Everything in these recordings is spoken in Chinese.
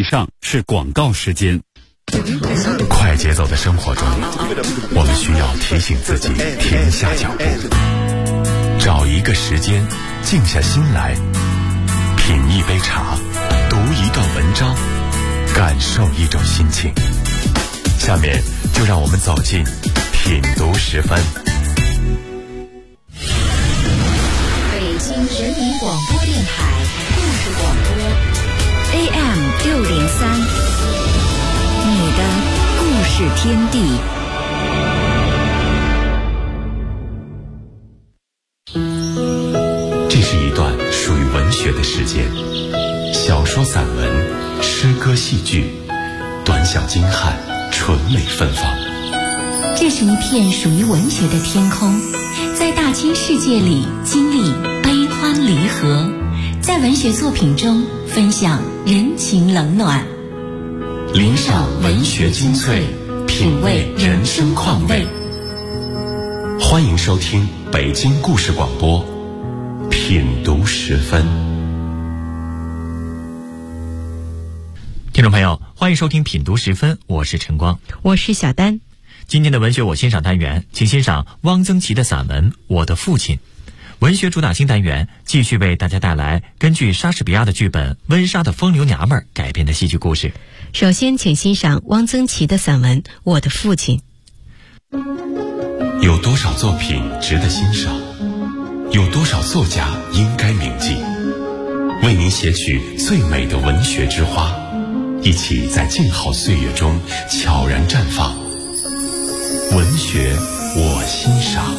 以上是广告时间。 快节奏的生活中，我们需要提醒自己停下脚步，找一个时间静下心来，品一杯茶，读一段文章，感受一种心情。下面就让我们走进品读10分。 北京人民广播电台故事广播 AM603，你的故事天地。 这是一段属于文学的时间，小说、散文、诗歌、戏剧，短小精悍，纯美芬芳。 这是一片属于文学的天空，在大千世界里经历悲欢离合，在文学作品中分享人情冷暖， 领赏文学精粹，品味人生况味。欢迎收听北京故事广播品读10分。 听众朋友，欢迎收听品读10分，我是陈光， 我是小丹。 今天的文学我欣赏单元，请欣赏汪曾祺的散文《我的父亲》。文学主打新单元继续为大家带来根据莎士比亚的剧本《温莎的风流娘们》改编的戏剧故事。 首先请欣赏汪曾祺的散文《我的父亲》。 有多少作品值得欣赏？有多少作家应该铭记？为您写取最美的文学之花，一起在静好岁月中悄然绽放。文学我欣赏。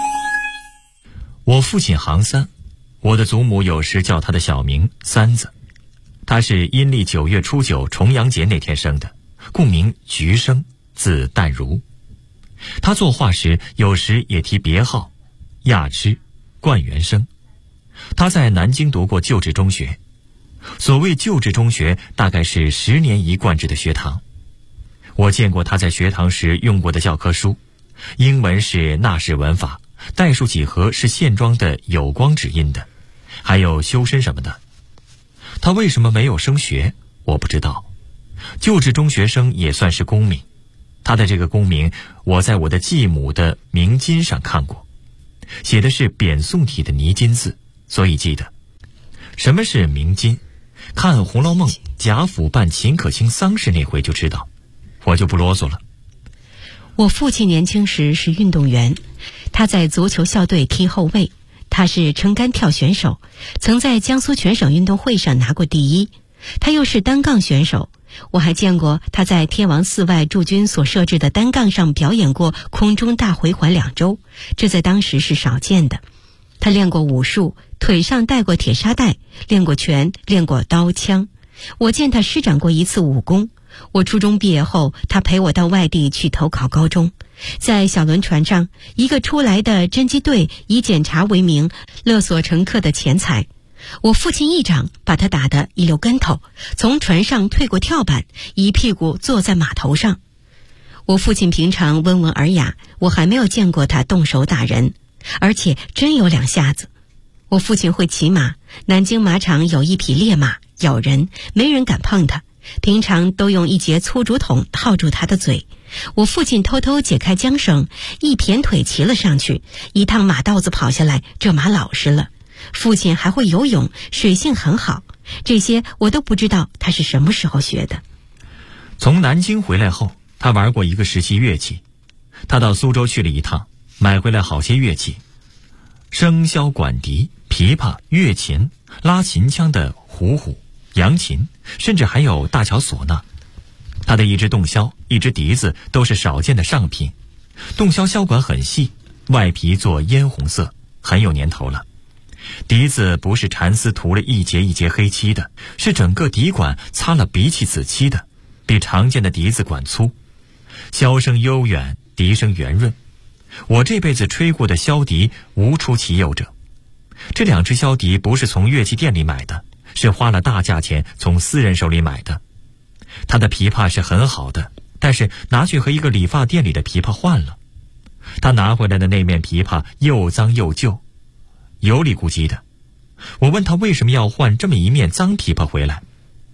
我父亲行三，我的祖母有时叫他的小名三子。他是阴历9月初9重阳节那天生的，故名菊生，字淡如。他作画时有时也提别号亚之、冠元生。他在南京读过旧制中学，所谓旧制中学大概是10年一贯制的学堂。我见过他在学堂时用过的教科书，英文是纳式文法，代数几何是线装的有光指印的，还有修身什么的。他为什么没有升学我不知道。旧制中学生也算是功名，他的这个功名我在我的继母的明金上看过，写的是扁宋体的泥金字，所以记得。什么是明金？看《红楼梦》贾府办秦可卿丧事那回就知道，我就不啰嗦了。 我父亲年轻时是运动员，他在足球校队踢后卫，他是撑杆跳选手，曾在江苏全省运动会上拿过第1。他又是单杠选手，我还见过他在天王寺外驻军所设置的单杠上表演过空中大回环2周，这在当时是少见的。他练过武术，腿上戴过铁沙袋，练过拳，练过刀枪。我见他施展过一次武功。我初中毕业后，他陪我到外地去投考高中，在小轮船上，一个出来的侦缉队以检查为名勒索乘客的钱财。我父亲一掌把他打得一溜跟头，从船上退过跳板，一屁股坐在码头上。我父亲平常温文尔雅，我还没有见过他动手打人，而且真有2下子。我父亲会骑马，南京马场有一匹烈马，咬人，没人敢碰他，平常都用一节粗竹筒套住他的嘴。我父亲偷偷解开缰绳，一谝腿骑了上去，一趟马道子跑下来，这马老实了。父亲还会游泳，水性很好，这些我都不知道他是什么时候学的。 从南京回来后，他玩过一个时期乐器。他到苏州去了一趟，买回来好些乐器，笙箫管笛、琵琶、乐琴、拉秦腔的胡胡、扬琴，甚至还有大乔唢呐。他的一只洞箫，一只笛子都是少见的上品。洞箫箫管很细，外皮做烟红色，很有年头了。笛子不是蚕丝涂了一节一节黑漆的，是整个笛管擦了鼻气紫漆的，比常见的笛子管粗。箫声悠远，笛声圆润。我这辈子吹过的箫笛无出其右者。这2只箫笛不是从乐器店里买的，是花了大价钱从私人手里买的。他的琵琶是很好的，但是拿去和一个理发店里的琵琶换了。他拿回来的那面琵琶又脏又旧，油里咕叽的。我问他为什么要换这么一面脏琵琶回来，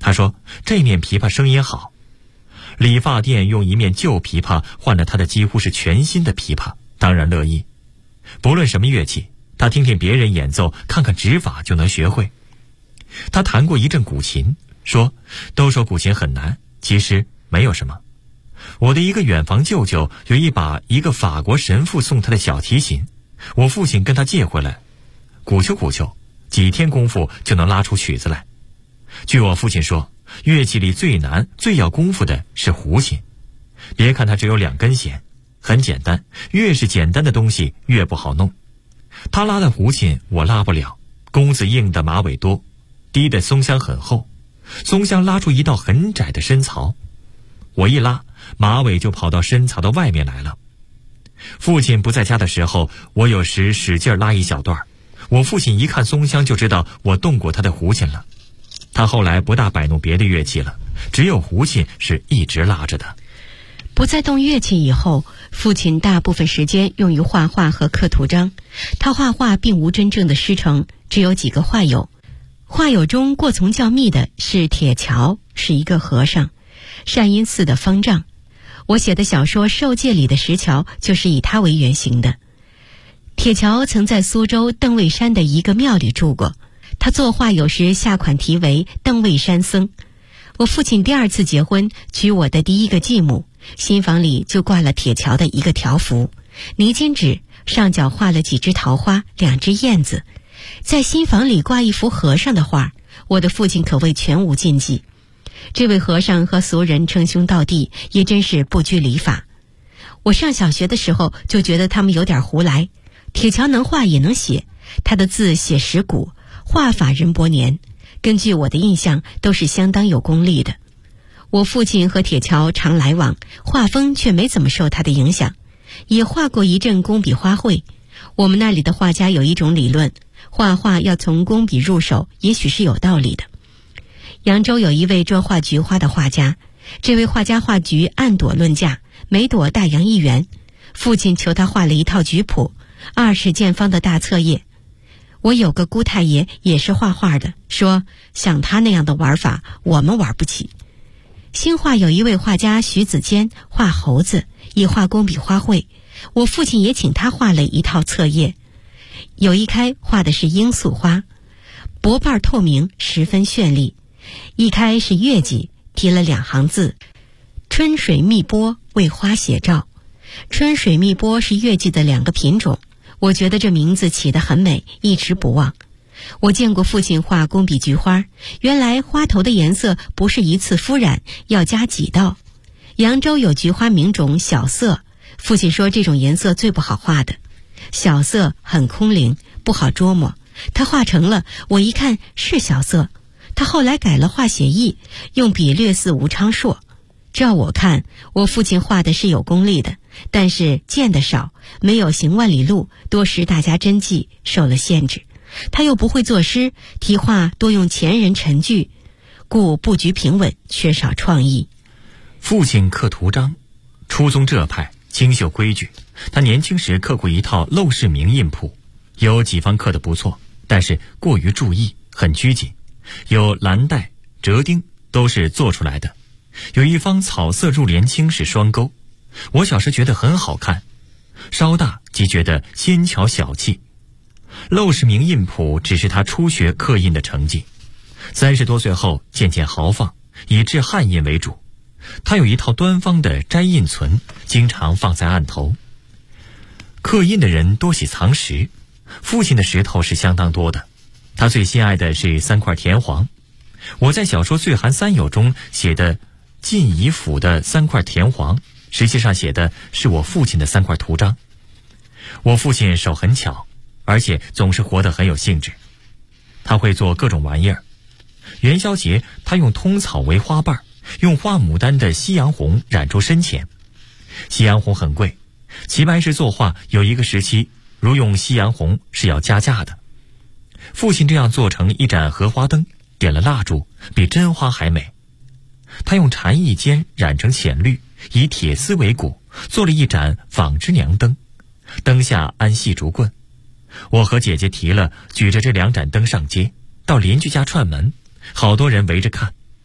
他说这面琵琶声音好。理发店用一面旧琵琶换了他的几乎是全新的琵琶，当然乐意。不论什么乐器，他听听别人演奏，看看指法就能学会。他弹过一阵古琴，都说古琴很难，其实没有什么。我的一个远房舅舅有一个法国神父送他的小提琴，我父亲跟他借回来，鼓秋，几天功夫就能拉出曲子来。据我父亲说，乐器里最难最要功夫的是胡琴。别看它只有2根弦，很简单，越是简单的东西越不好弄。他拉的胡琴我拉不了，弓子硬的马尾多，低的松香很厚，松香拉出一道很窄的深槽，我一拉，马尾就跑到深槽的外面来了。父亲不在家的时候，我有时使劲拉一小段，我父亲一看松香就知道我动过他的胡琴了。他后来不大摆弄别的乐器了，只有胡琴是一直拉着的。 不再动乐器以后，父亲大部分时间用于画画和刻图章。他画画并无真正的师承，只有几个画友。画友中过从较密的是铁桥，是一个和尚，善因寺的方丈。我写的小说《受戒》里的石桥就是以他为原型的。铁桥曾在苏州邓尉山的一个庙里住过，他作画有时下款题为邓尉山僧。我父亲第2次结婚，娶我的第1个继母，新房里就挂了铁桥的一个条幅，泥金纸，上角画了几只桃花，2只燕子。在新房里挂一幅和尚的画，我的父亲可谓全无禁忌。这位和尚和俗人称兄道弟，也真是不拘礼法。我上小学的时候就觉得他们有点胡来。铁桥能画也能写，他的字写实古，画法任伯年，根据我的印象都是相当有功力的。我父亲和铁桥常来往，画风却没怎么受他的影响，也画过一阵工笔花卉。我们那里的画家有一种理论，画画要从工笔入手，也许是有道理的。扬州有一位专画菊花的画家，这位画家画菊按朵论价，每朵大洋1元。父亲求他画了一套菊谱，20见方的大册页。我有个姑太爷也是画画的，说像他那样的玩法我们玩不起。兴化有一位画家徐子坚，画猴子，也画工笔花卉，我父亲也请他画了一套册页。有一开画的是罂粟花，薄瓣透明，十分绚丽。一开是月季，题了2行字：春水密波为花写照。春水密波是月季的2个品种，我觉得这名字起得很美，一直不忘。我见过父亲画工笔菊花，原来花头的颜色不是一次敷染，要加几道。扬州有菊花名种小色，父亲说这种颜色最不好画的，小色很空灵，不好捉摸。他画成了，我一看是小色。他后来改了画写意，用笔略似吴昌硕。照我看，我父亲画的是有功力的，但是见得少，没有行万里路，多识大家真迹，受了限制。他又不会作诗，题画多用前人陈句，故布局平稳，缺少创意。 父亲刻图章，初宗浙派，精修规矩。他年轻时刻过一套《陋室铭印谱》，有几方刻得不错，但是过于注意，很拘谨。有蓝带、折钉都是做出来的，有一方草色入帘青是双钩，我小时觉得很好看，稍大即觉得纤巧小气。陋室铭印谱只是他初学刻印的成绩，30多岁后渐渐豪放，以制汉印为主。他有一套端方的摘印存，经常放在案头。刻印的人多喜藏石，父亲的石头是相当多的，他最心爱的是3块田黄。我在小说《岁寒三友》中写的晋仪府的3块田黄，实际上写的是我父亲的3块图章。我父亲手很巧，而且总是活得很有兴致。他会做各种玩意儿。元宵节他用通草为花瓣，用花牡丹的西洋红染出深浅。西洋红很贵，齐白石作画有一个时期，如用西洋红是要加价的。父亲这样做成一盏荷花灯，点了蜡烛，比真花还美。他用蝉翼尖染成浅绿，以铁丝为骨，做了一盏纺织娘灯，灯下安细竹棍。我和姐姐提了，举着这2盏灯上街，到邻居家串门，好多人围着看。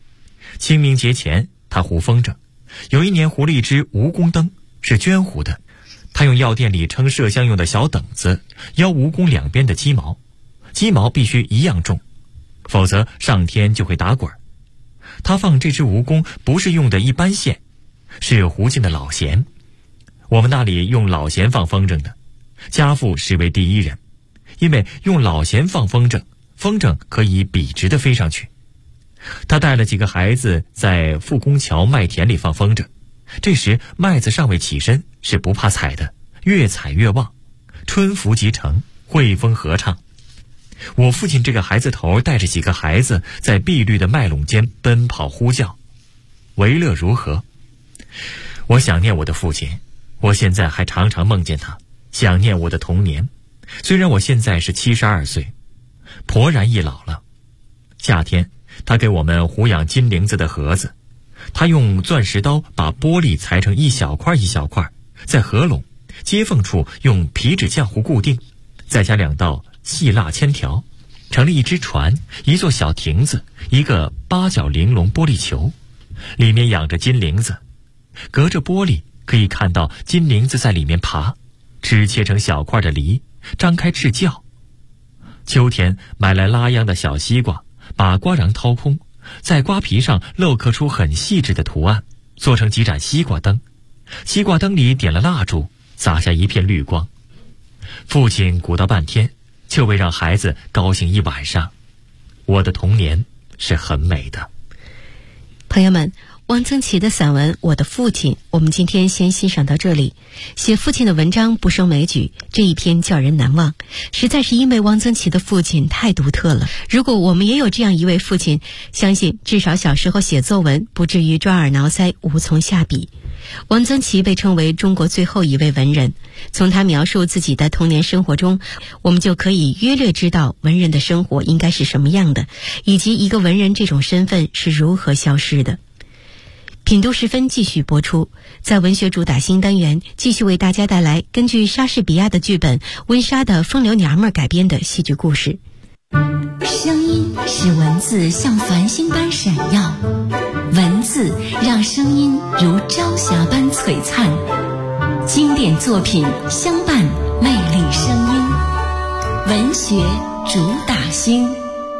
清明节前，他糊风筝。有一年糊了一只蜈蚣灯，是绢糊的。他用药店里称麝香用的小等子腰蜈蚣两边的鸡毛，鸡毛必须一样重，否则上天就会打滚。他放这只蜈蚣不是用的一般线，是胡进的老弦。我们那里用老弦放风筝的，家父实为第一人，因为用老弦放风筝，风筝可以笔直地飞上去。他带了几个孩子在复工桥麦田里放风筝，这时麦子尚未起身，是不怕踩的，越踩越旺，春福即成，汇风合唱。我父亲这个孩子头带着几个孩子在碧绿的麦垄间奔跑呼叫，为乐如何。我想念我的父亲，我现在还常常梦见他，想念我的童年。虽然我现在是72岁，颇然易老了。夏天他给我们糊养金铃子的盒子，他用钻石刀把玻璃裁成一小块一小块，在盒笼接缝处用皮纸浆糊固定，再加2道细蜡铅条，成了一只船，一座小亭子，一个8角玲珑玻璃球，里面养着金铃子。隔着玻璃可以看到金铃子在里面爬，吃切成小块的梨，张开翅叫。秋天买来拉秧的小西瓜，把瓜瓤掏空，在瓜皮上镂刻出很细致的图案，做成几盏西瓜灯。西瓜灯里点了蜡烛，洒下一片绿光。父亲鼓捣半天，就为让孩子高兴一晚上。我的童年是很美的。 朋友们，汪曾祺的散文《我的父亲》，我们今天先欣赏到这里。写父亲的文章不胜枚举，这一篇叫人难忘，实在是因为汪曾祺的父亲太独特了。如果我们也有这样一位父亲，相信至少小时候写作文不至于抓耳挠腮，无从下笔。汪曾祺被称为中国最后一位文人，从他描述自己的童年生活中，我们就可以约略知道文人的生活应该是什么样的，以及一个文人这种身份是如何消失的。品读时分继续播出，在文学主打新单元继续为大家带来根据莎士比亚的剧本《温莎的风流娘们》改编的戏剧故事。 声音使文字像繁星般闪耀，文字让声音如朝霞般璀璨。经典作品相伴，魅力声音，文学主打星。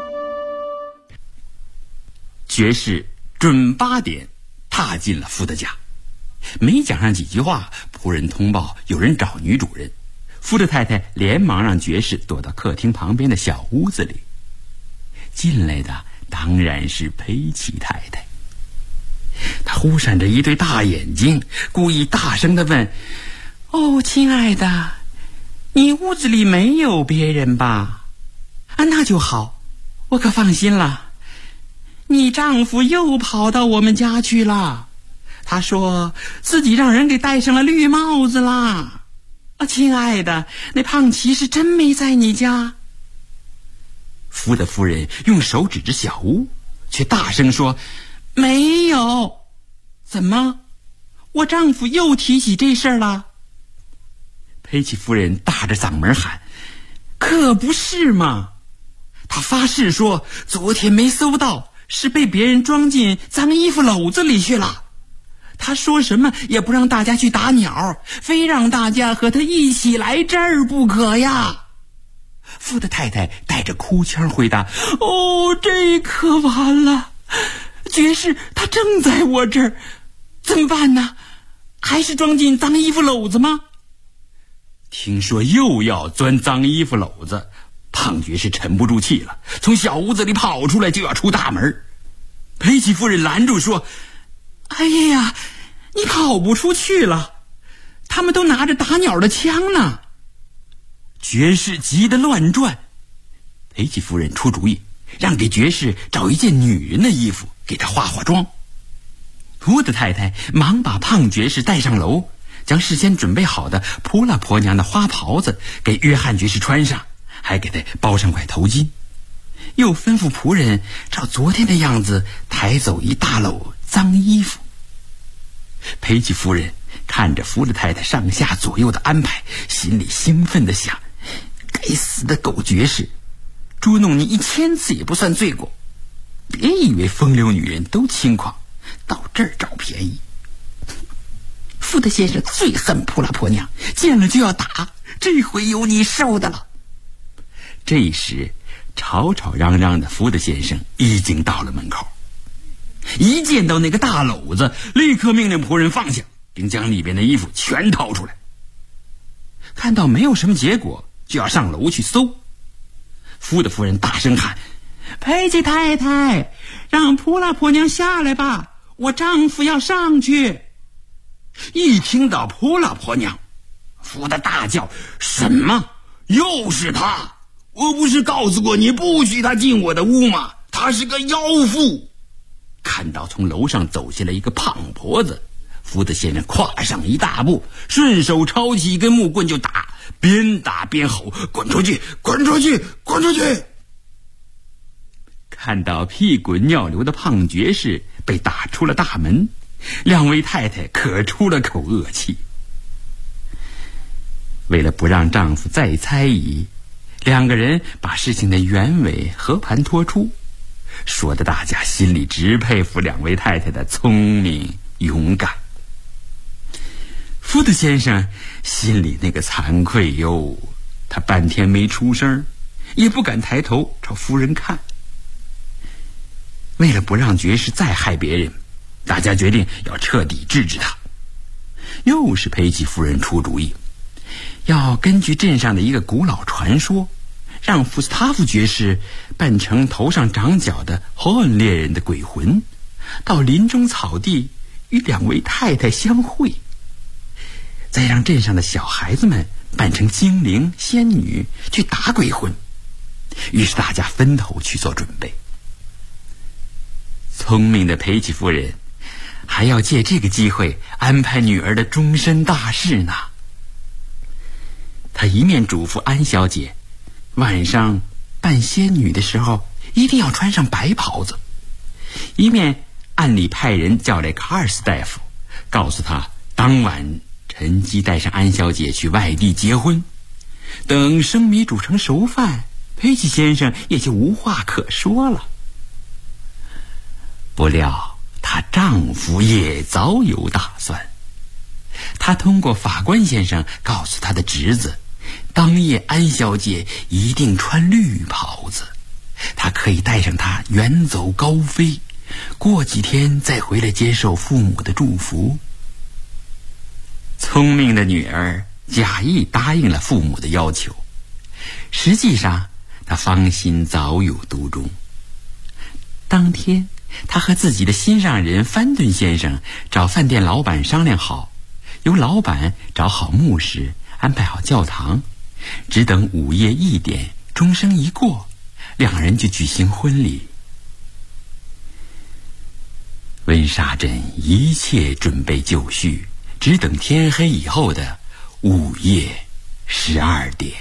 爵士准8点踏进了夫的家，没讲上几句话，仆人通报有人找女主人。夫的太太连忙让爵士躲到客厅旁边的小屋子里。进来的当然是佩奇太太，她忽闪着一对大眼睛，故意大声地问：哦，亲爱的，你屋子里没有别人吧？啊，那就好，我可放心了。你丈夫又跑到我们家去了，他说自己让人给戴上了绿帽子啦。啊，亲爱的，那胖骑士真没在你家？夫的夫人用手指着小屋，却大声说：没有。怎么？我丈夫又提起这事儿了？佩奇夫人大着嗓门喊：可不是嘛！他发誓说昨天没搜到，是被别人装进脏衣服篓子里去了。他说什么也不让大家去打鸟，非让大家和他一起来这儿不可呀。夫的太太带着哭腔回答：哦，这可完了，爵士他正在我这儿，怎么办呢？还是装进脏衣服篓子吗？听说又要钻脏衣服篓子，胖爵士沉不住气了，从小屋子里跑出来就要出大门。佩奇夫人拦住说：哎呀，你跑不出去了，他们都拿着打鸟的枪呢。爵士急得乱转，佩奇夫人出主意，让给爵士找一件女人的衣服给他化化妆。夫的太太忙把胖爵士带上楼，将事先准备好的扑啦婆娘的花袍子给约翰爵士穿上，还给他包上块头巾，又吩咐仆人照昨天的样子抬走一大篓脏衣服。佩奇夫人看着夫的太太上下左右的安排，心里兴奋地想：该死的狗爵士，捉弄你1000次也不算罪过。 别以为风流女人都轻狂，到这儿找便宜。福德先生最恨扑拉婆娘，见了就要打，这回有你受的了。这时吵吵嚷嚷的福德先生已经到了门口，一见到那个大篓子，立刻命令仆人放下，并将里边的衣服全掏出来。看到没有什么结果，就要上楼去搜。福德夫人大声喊：裴吉太太，让扑拉婆娘下来吧，我丈夫要上去。一听到扑拉婆娘，福德大叫：什么？又是她？我不是告诉过你不许她进我的屋吗？她是个妖妇。看到从楼上走下来一个胖婆子，福德先生跨上一大步，顺手抄起一根木棍就打，边打边吼：滚出去，滚出去，滚出去。看到屁滚尿流的胖爵士被打出了大门，两位太太可出了口恶气。为了不让丈夫再猜疑，两个人把事情的原委和盘托出，说的大家心里直佩服两位太太的聪明勇敢。福德先生心里那个惭愧哟，他半天没出声，也不敢抬头朝夫人看。为了不让爵士再害别人，大家决定要彻底治治他。又是裴吉夫人出主意，要根据镇上的一个古老传说，让福斯塔夫爵士扮成头上长角的霍恩猎人的鬼魂，到林中草地与两位太太相会，再让镇上的小孩子们扮成精灵仙女去打鬼魂。于是大家分头去做准备。聪明的裴吉夫人还要借这个机会安排女儿的终身大事呢。她一面嘱咐安小姐，晚上扮仙女的时候一定要穿上白袍子，一面暗里派人叫来卡尔斯大夫，告诉他当晚趁机带上安小姐去外地结婚。等生米煮成熟饭，裴吉先生也就无话可说了。不料她丈夫也早有打算，他通过法官先生告诉他的侄子，当夜安小姐一定穿绿袍子，他可以带上她远走高飞，过几天再回来接受父母的祝福。聪明的女儿假意答应了父母的要求，实际上她芳心早有独钟。当天她和自己的心上人范顿先生找饭店老板商量好，由老板找好牧师，安排好教堂，只等午夜1点钟声一过，两人就举行婚礼。温莎镇一切准备就绪，只等天黑以后的午夜12点。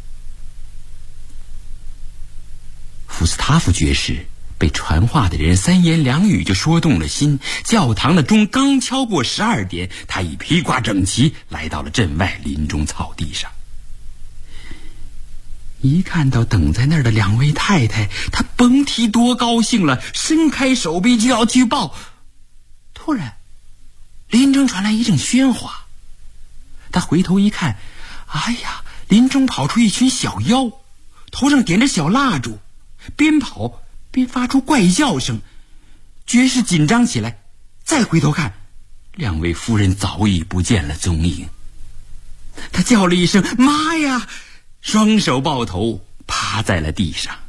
福斯塔夫爵士被传话的人3言2语就说动了心，教堂的钟刚敲过12点，他已披挂整齐，来到了镇外林中草地上。一看到等在那儿的两位太太，他甭提多高兴了，伸开手臂就要去抱。突然林中传来一阵喧哗，他回头一看，哎呀，林中跑出一群小妖，头上点着小蜡烛，边跑边发出怪叫声。爵士紧张起来，再回头看，两位夫人早已不见了踪影。他叫了一声妈呀，双手抱头趴在了地上。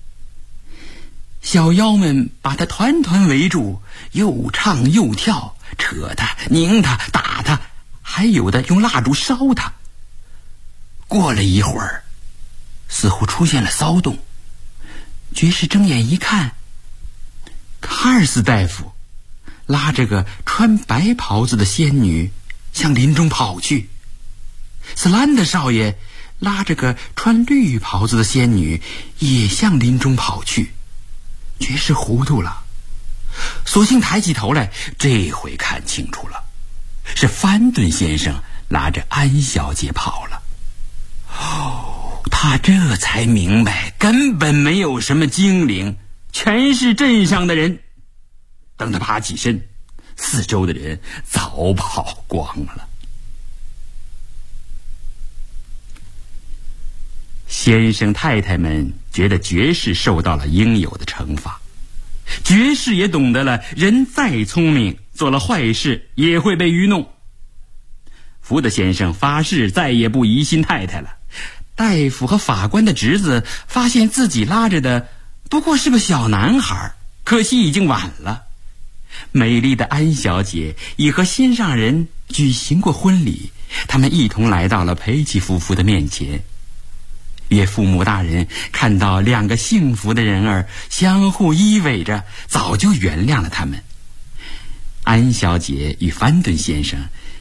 小妖们把他团团围住，又唱又跳，扯他拧他打他，还有的用蜡烛烧他。过了一会儿，似乎出现了骚动，爵士睁眼一看，卡尔斯大夫拉着个穿白袍子的仙女向林中跑去，斯兰德少爷拉着个穿绿袍子的仙女也向林中跑去。爵士糊涂了，索性抬起头来，这回看清楚了，是范顿先生拉着安小姐跑了。他这才明白根本没有什么精灵， 全是镇上的人。等他爬起身，四周的人早跑光了。先生太太们觉得爵士受到了应有的惩罚，爵士也懂得了人再聪明，做了坏事也会被愚弄。福德先生发誓再也不疑心太太了。大夫和法官的侄子发现自己拉着的不过是个小男孩，可惜已经晚了。美丽的安小姐已和心上人举行过婚礼，他们一同来到了裴奇夫妇的面前。岳父母大人看到两个幸福的人儿相互依偎着，早就原谅了他们。安小姐与范顿先生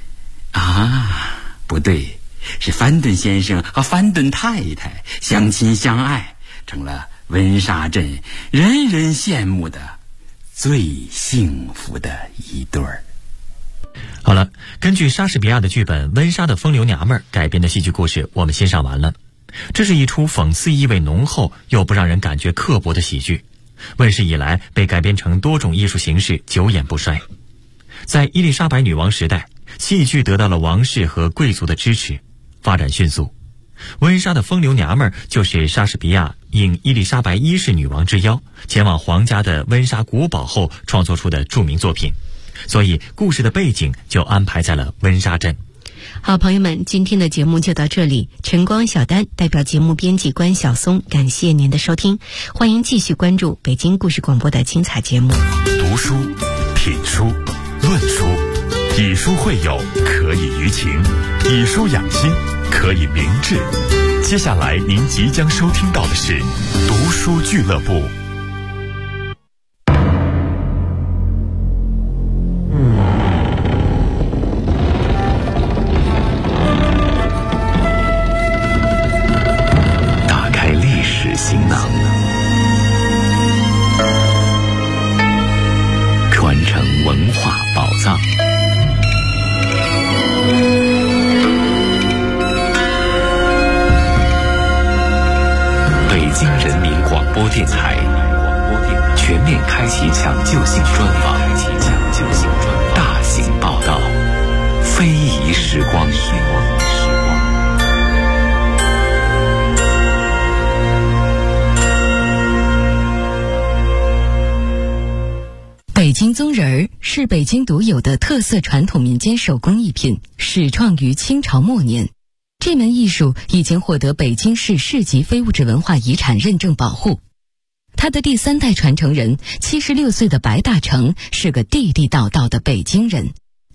不对，是范顿先生和范顿太太相亲相爱，成了温莎镇人人羡慕的最幸福的一对儿。 好了，根据莎士比亚的剧本《温莎的风流娘们》改编的戏剧故事我们欣赏完了。这是一出讽刺意味浓厚又不让人感觉刻薄的喜剧，问世以来被改编成多种艺术形式，久演不衰。在伊丽莎白女王时代，戏剧得到了王室和贵族的支持，发展迅速。温莎的风流娘们就是莎士比亚应伊丽莎白一世女王之邀，前往皇家的温莎古堡后创作出的著名作品，所以故事的背景就安排在了温莎镇。 好，朋友们，今天的节目就到这里。晨光小丹代表节目编辑关晓松，感谢您的收听，欢迎继续关注北京故事广播的精彩节目。 读书、品书、论书，以书会友，可以娱情；以书养心，可以明志。接下来您即将收听到的是读书俱乐部。行囊，传承文化宝藏。北京人民广播电台全面开启抢救性专访，大型报道，非遗时光。 北京宗人儿是北京独有的特色传统民间手工艺品，始创于清朝末年。这门艺术已经获得北京市市级非物质文化遗产认证保护。他的第3代传承人76岁的白大成是个地地道道的北京人。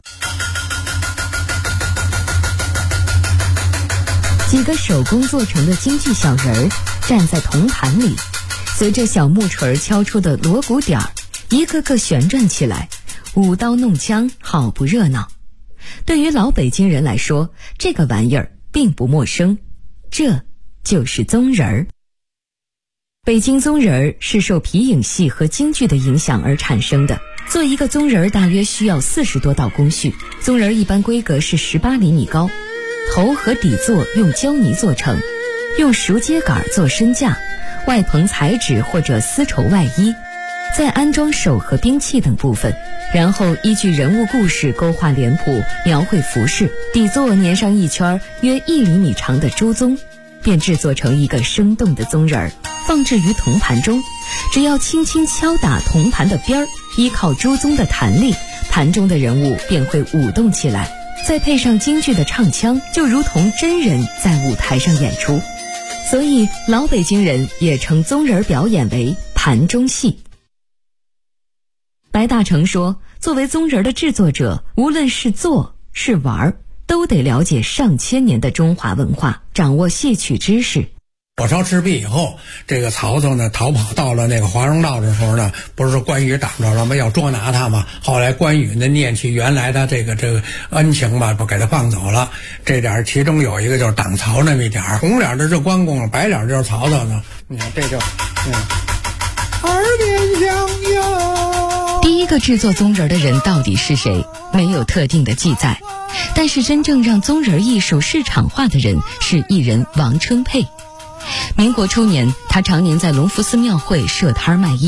几个手工做成的京剧小人儿站在铜盘里，随着小木锤敲出的锣鼓点儿，一个个旋转起来，舞刀弄枪，好不热闹。对于老北京人来说，这个玩意儿并不陌生，这就是宗人儿。北京宗人儿是受皮影戏和京剧的影响而产生的。做一个宗人儿大约需要40多道工序，宗人儿一般规格是18厘米高，头和底座用胶泥做成，用熟秸秆做身架，外棚彩纸或者丝绸外衣，再安装手和兵器等部分，然后依据人物故事勾画脸谱，描绘服饰，底座粘上一圈约1厘米长的猪鬃，便制作成一个生动的宗人儿，放置于铜盘中。只要轻轻敲打铜盘的边儿，依靠猪鬃的弹力，盘中的人物便会舞动起来，再配上京剧的唱腔，就如同真人在舞台上演出。所以老北京人也称宗人表演为盘中戏。白大成说，作为宗人的制作者，无论是做是玩，都得了解上千年的中华文化，掌握戏曲知识。 火烧赤壁以后，这个曹操呢逃跑到了那个华容道的时候呢，不是关羽挡着了吗？要捉拿他嘛。后来关羽呢念起原来的这个恩情吧，不给他放走了。这点其中有一个就是挡曹那么一点，红脸的是关公，白脸就是曹操呢。你看这就耳边响哟。 第一个制作宗人的人到底是谁？没有特定的记载。但是真正让宗人艺术市场化的人是艺人王春佩。民国初年，他常年在隆福寺庙会设摊卖艺，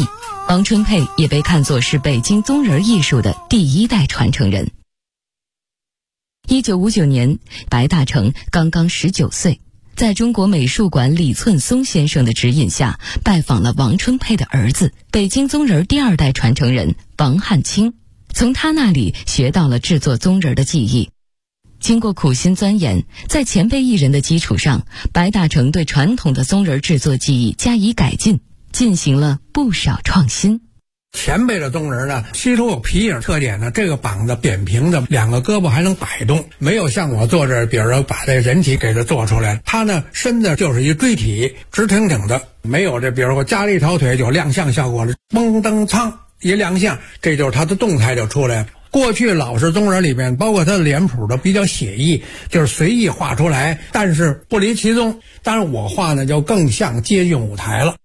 王春佩也被看作是北京宗人艺术的第一代传承人。1959年，白大成刚刚19岁，在中国美术馆李寸松先生的指引下，拜访了王春佩的儿子，北京宗人第二代传承人王汉卿，从他那里学到了制作宗人的技艺。经过苦心钻研，在前辈艺人的基础上，白大成对传统的宗人制作技艺加以改进，进行了不少创新。 前辈的宗人呢，其实有皮影特点呢，这个膀子扁平的，两个胳膊还能摆动，没有像我坐这儿，比如说把这人体给它做出来，他呢身子就是一锥体，直挺挺的，没有这比如说加了一条腿就亮相效果了，嘣噔噌一亮相，这就是他的动态就出来了。过去老式宗人里面，包括他的脸谱都比较写意，就是随意画出来，但是不离其宗。当然我画呢就更像接近舞台了。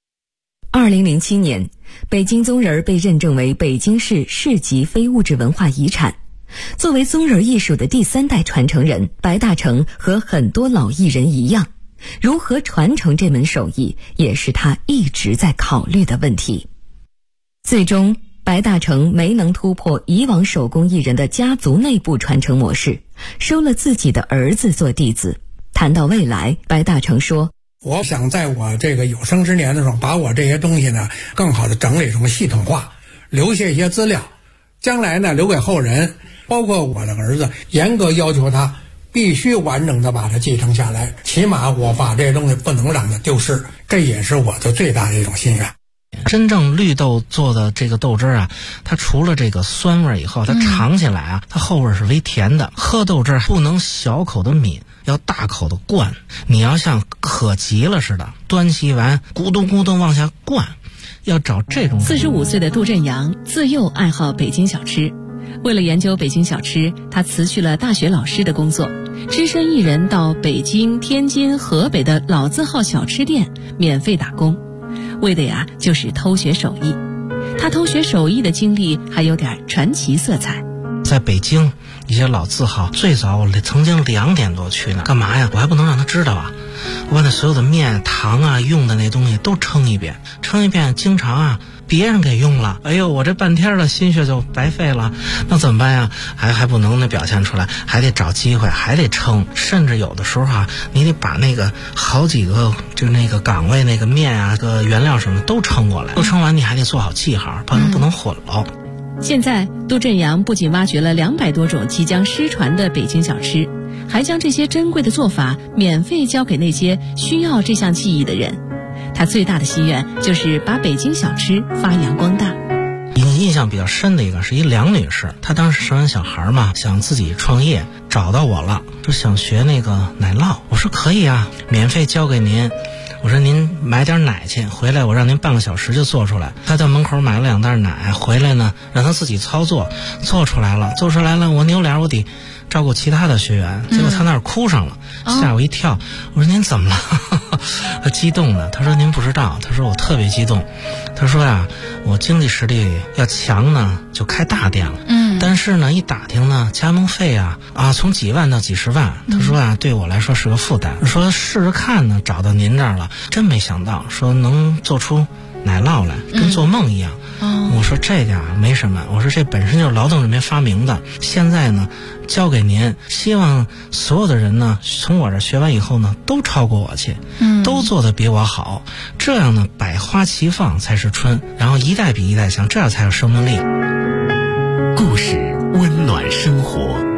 2007年，北京宗人被认证为北京市市级非物质文化遗产。作为宗人艺术的第三代传承人，白大成和很多老艺人一样，如何传承这门手艺，也是他一直在考虑的问题。最终，白大成没能突破以往手工艺人的家族内部传承模式，收了自己的儿子做弟子。谈到未来，白大成说， 我想在我这个有生之年的时候，把我这些东西呢更好的整理成系统化，留下一些资料，将来呢留给后人，包括我的儿子，严格要求他必须完整的把它继承下来，起码我把这些东西不能让它丢失，这也是我的最大的一种心愿。 真正绿豆做的这个豆汁啊，它除了这个酸味以后，它尝起来啊，它后味是微甜的。喝豆汁不能小口的抿，要大口的灌。你要像渴急了似的，端起完咕咚咕咚往下灌，要找这种。 45岁的杜振阳自幼爱好北京小吃，为了研究北京小吃，他辞去了大学老师的工作，只身一人到北京、天津、河北的老字号小吃店免费打工。为的呀，就是偷学手艺。他偷学手艺的经历还有点传奇色彩。 在北京一些老字号，最早我曾经2点多去呢，干嘛呀？我还不能让他知道啊！我把那所有的面、糖啊、用的那东西都称一遍，经常啊别人给用了，哎呦，我这半天的心血就白费了，那怎么办呀？还不能那表现出来，还得找机会，还得称，甚至有的时候啊，你得把那个好几个就是那个岗位那个面啊、个原料什么都称过来，都称完你还得做好记号，不能混了。 现在杜振阳不仅挖掘了200多种即将失传的北京小吃，还将这些珍贵的做法免费教给那些需要这项技艺的人。他最大的心愿就是把北京小吃发扬光大。 印象比较深的一个是一梁女士，她当时生完小孩嘛，想自己创业，找到我了，说想学那个奶酪。我说可以啊，免费教给您。我说您买点奶去，回来我让您半个小时就做出来。他到门口买了2袋奶，回来呢让他自己操作，做出来了，我扭脸我得照顾其他的学员，结果他那儿哭上了，吓我一跳。我说您怎么了？他激动的，他说您不知道，他说我特别激动，他说呀，我经济实力要强呢就开大店了，但是呢一打听呢加盟费啊从几万到几十万，他说啊对我来说是个负担，说试试看呢，找到您这儿了，真没想到说能做出奶酪来，跟做梦一样。我说这个没什么，我说这本身就是劳动人民发明的，现在呢交给您，希望所有的人呢从我这学完以后呢都超过我去，都做得比我好，这样呢百花齐放才是春，然后一代比一代强，这样才有生命力。 故事温暖生活。